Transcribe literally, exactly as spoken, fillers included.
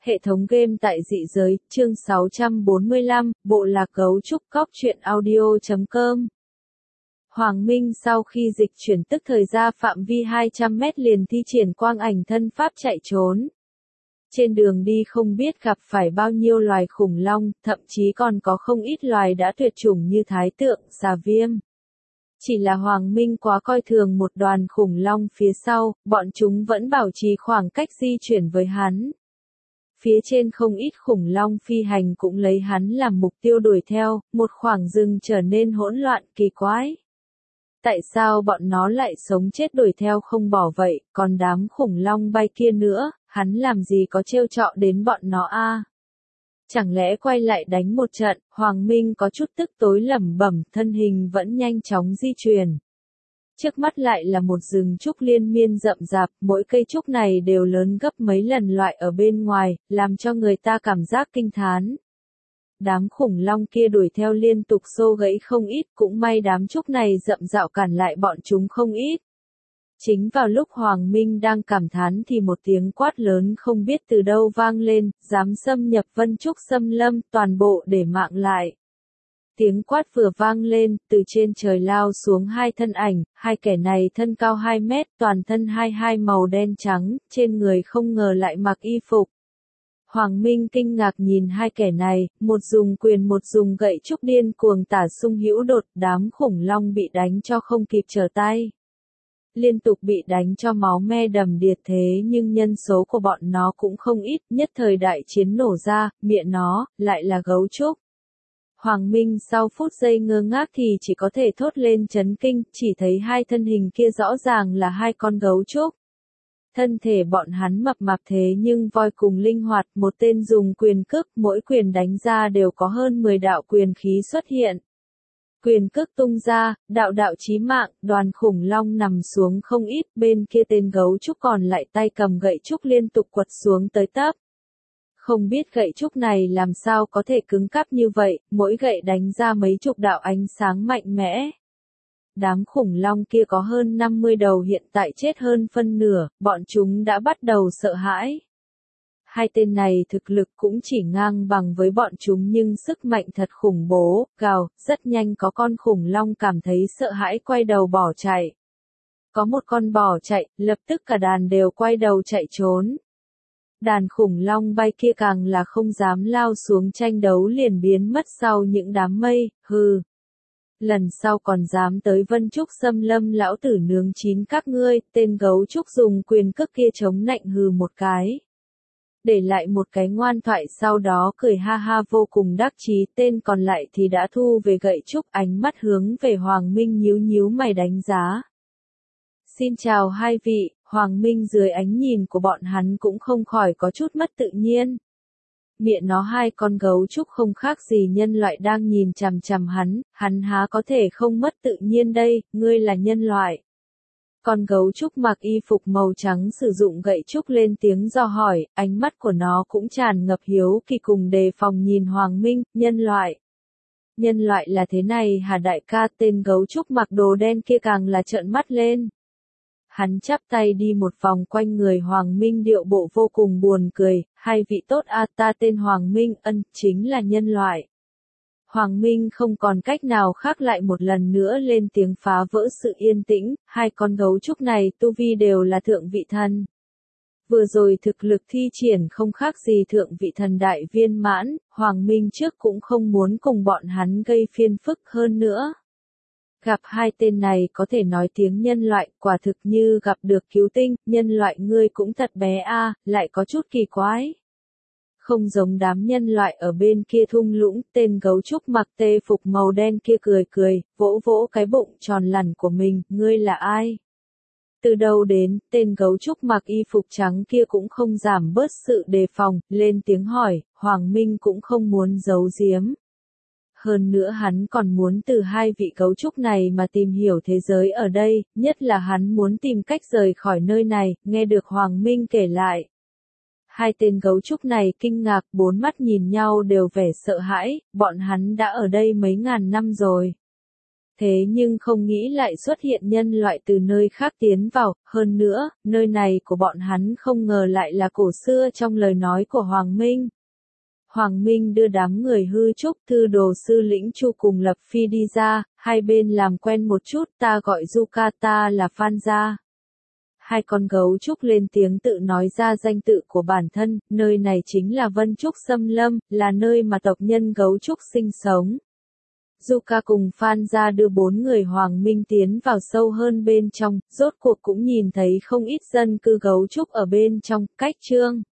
Hệ thống game tại dị giới, chương sáu trăm bốn mươi lăm, bộ lạc gấu trúc cóc truyện audio chấm com. Hoàng Minh sau khi dịch chuyển tức thời ra phạm vi hai trăm mét liền thi triển quang ảnh thân pháp chạy trốn. Trên đường đi không biết gặp phải bao nhiêu loài khủng long, thậm chí còn có không ít loài đã tuyệt chủng như thái tượng, xà viêm. Chỉ là Hoàng Minh quá coi thường một đoàn khủng long phía sau, bọn chúng vẫn bảo trì khoảng cách di chuyển với hắn. Phía trên không ít khủng long phi hành cũng lấy hắn làm mục tiêu đuổi theo, một khoảng rừng trở nên hỗn loạn kỳ quái. Tại sao bọn nó lại sống chết đuổi theo không bỏ vậy, còn đám khủng long bay kia nữa, hắn làm gì có trêu chọc đến bọn nó a? À? Chẳng lẽ quay lại đánh một trận, Hoàng Minh có chút tức tối lẩm bẩm, thân hình vẫn nhanh chóng di chuyển. Trước mắt lại là một rừng trúc liên miên rậm rạp, mỗi cây trúc này đều lớn gấp mấy lần loại ở bên ngoài, làm cho người ta cảm giác kinh thán. Đám khủng long kia đuổi theo liên tục xô gãy không ít, cũng may đám trúc này rậm rạo cản lại bọn chúng không ít. Chính vào lúc Hoàng Minh đang cảm thán thì một tiếng quát lớn không biết từ đâu vang lên, dám xâm nhập Vân Trúc Xâm Lâm, toàn bộ để mạng lại. Tiếng quát vừa vang lên, từ trên trời lao xuống hai thân ảnh, hai kẻ này thân cao hai mét, toàn thân hai hai màu đen trắng, trên người không ngờ lại mặc y phục. Hoàng Minh kinh ngạc nhìn hai kẻ này, một dùng quyền một dùng gậy trúc điên cuồng tả xung hữu đột, đám khủng long bị đánh cho không kịp trở tay. Liên tục bị đánh cho máu me đầm đìa thế nhưng nhân số của bọn nó cũng không ít, nhất thời đại chiến nổ ra, miệng nó, lại là gấu trúc. Hoàng Minh sau phút giây ngơ ngác thì chỉ có thể thốt lên chấn kinh, chỉ thấy hai thân hình kia rõ ràng là hai con gấu trúc. Thân thể bọn hắn mập mạp thế nhưng voi cùng linh hoạt, một tên dùng quyền cước, mỗi quyền đánh ra đều có hơn mười đạo quyền khí xuất hiện. Quyền cước tung ra, đạo đạo chí mạng, đoàn khủng long nằm xuống không ít, bên kia tên gấu trúc còn lại tay cầm gậy trúc liên tục quật xuống tới tấp. Không biết gậy trúc này làm sao có thể cứng cáp như vậy, mỗi gậy đánh ra mấy chục đạo ánh sáng mạnh mẽ. Đám khủng long kia có hơn năm mươi đầu hiện tại chết hơn phân nửa, bọn chúng đã bắt đầu sợ hãi. Hai tên này thực lực cũng chỉ ngang bằng với bọn chúng nhưng sức mạnh thật khủng bố, gào, rất nhanh có con khủng long cảm thấy sợ hãi quay đầu bỏ chạy. Có một con bỏ chạy, lập tức cả đàn đều quay đầu chạy trốn. Đàn khủng long bay kia càng là không dám lao xuống tranh đấu liền biến mất sau những đám mây, hừ. Lần sau còn dám tới Vân Trúc Xâm Lâm lão tử nướng chín các ngươi, tên gấu trúc dùng quyền cước kia chống nạnh hừ một cái. Để lại một cái ngoan thoại sau đó cười ha ha vô cùng đắc chí, tên còn lại thì đã thu về gậy trúc, ánh mắt hướng về Hoàng Minh nhíu nhíu mày đánh giá. Xin chào hai vị, Hoàng Minh dưới ánh nhìn của bọn hắn cũng không khỏi có chút mất tự nhiên. Miệng nó hai con gấu trúc không khác gì nhân loại đang nhìn chằm chằm hắn, hắn há có thể không mất tự nhiên đây, ngươi là nhân loại. Con gấu trúc mặc y phục màu trắng sử dụng gậy trúc lên tiếng dò hỏi, ánh mắt của nó cũng tràn ngập hiếu kỳ cùng đề phòng nhìn Hoàng Minh, nhân loại. Nhân loại là thế này hả đại ca, tên gấu trúc mặc đồ đen kia càng là trợn mắt lên. Hắn chắp tay đi một vòng quanh người Hoàng Minh điệu bộ vô cùng buồn cười, hai vị tốt a, ta tên Hoàng Minh, ân, chính là nhân loại. Hoàng Minh không còn cách nào khác lại một lần nữa lên tiếng phá vỡ sự yên tĩnh, hai con gấu trúc này tu vi đều là thượng vị thần. Vừa rồi thực lực thi triển không khác gì thượng vị thần đại viên mãn, Hoàng Minh trước cũng không muốn cùng bọn hắn gây phiền phức hơn nữa. Gặp hai tên này có thể nói tiếng nhân loại, quả thực như gặp được cứu tinh, nhân loại ngươi cũng thật bé a, lại có chút kỳ quái. Không giống đám nhân loại ở bên kia thung lũng, tên gấu trúc mặc tê phục màu đen kia cười cười, vỗ vỗ cái bụng tròn lẳn của mình, ngươi là ai? Từ đâu đến, tên gấu trúc mặc y phục trắng kia cũng không giảm bớt sự đề phòng, lên tiếng hỏi, Hoàng Minh cũng không muốn giấu giếm. Hơn nữa hắn còn muốn từ hai vị gấu trúc này mà tìm hiểu thế giới ở đây, nhất là hắn muốn tìm cách rời khỏi nơi này, nghe được Hoàng Minh kể lại. Hai tên gấu trúc này kinh ngạc, bốn mắt nhìn nhau đều vẻ sợ hãi, bọn hắn đã ở đây mấy ngàn năm rồi. thế nhưng không nghĩ lại xuất hiện nhân loại từ nơi khác tiến vào, hơn nữa, nơi này của bọn hắn không ngờ lại là cổ xưa trong lời nói của Hoàng Minh. Hoàng Minh đưa đám người hư trúc thư đồ sư lĩnh Chu cùng Lập Phi đi ra, hai bên làm quen một chút, ta gọi Zuka, ta là Phan Gia. Hai con gấu trúc lên tiếng tự nói ra danh tự của bản thân, nơi này chính là Vân Trúc Xâm Lâm, là nơi mà tộc nhân gấu trúc sinh sống. Zuka cùng Phan Gia đưa bốn người Hoàng Minh tiến vào sâu hơn bên trong, rốt cuộc cũng nhìn thấy không ít dân cư gấu trúc ở bên trong, cách Trương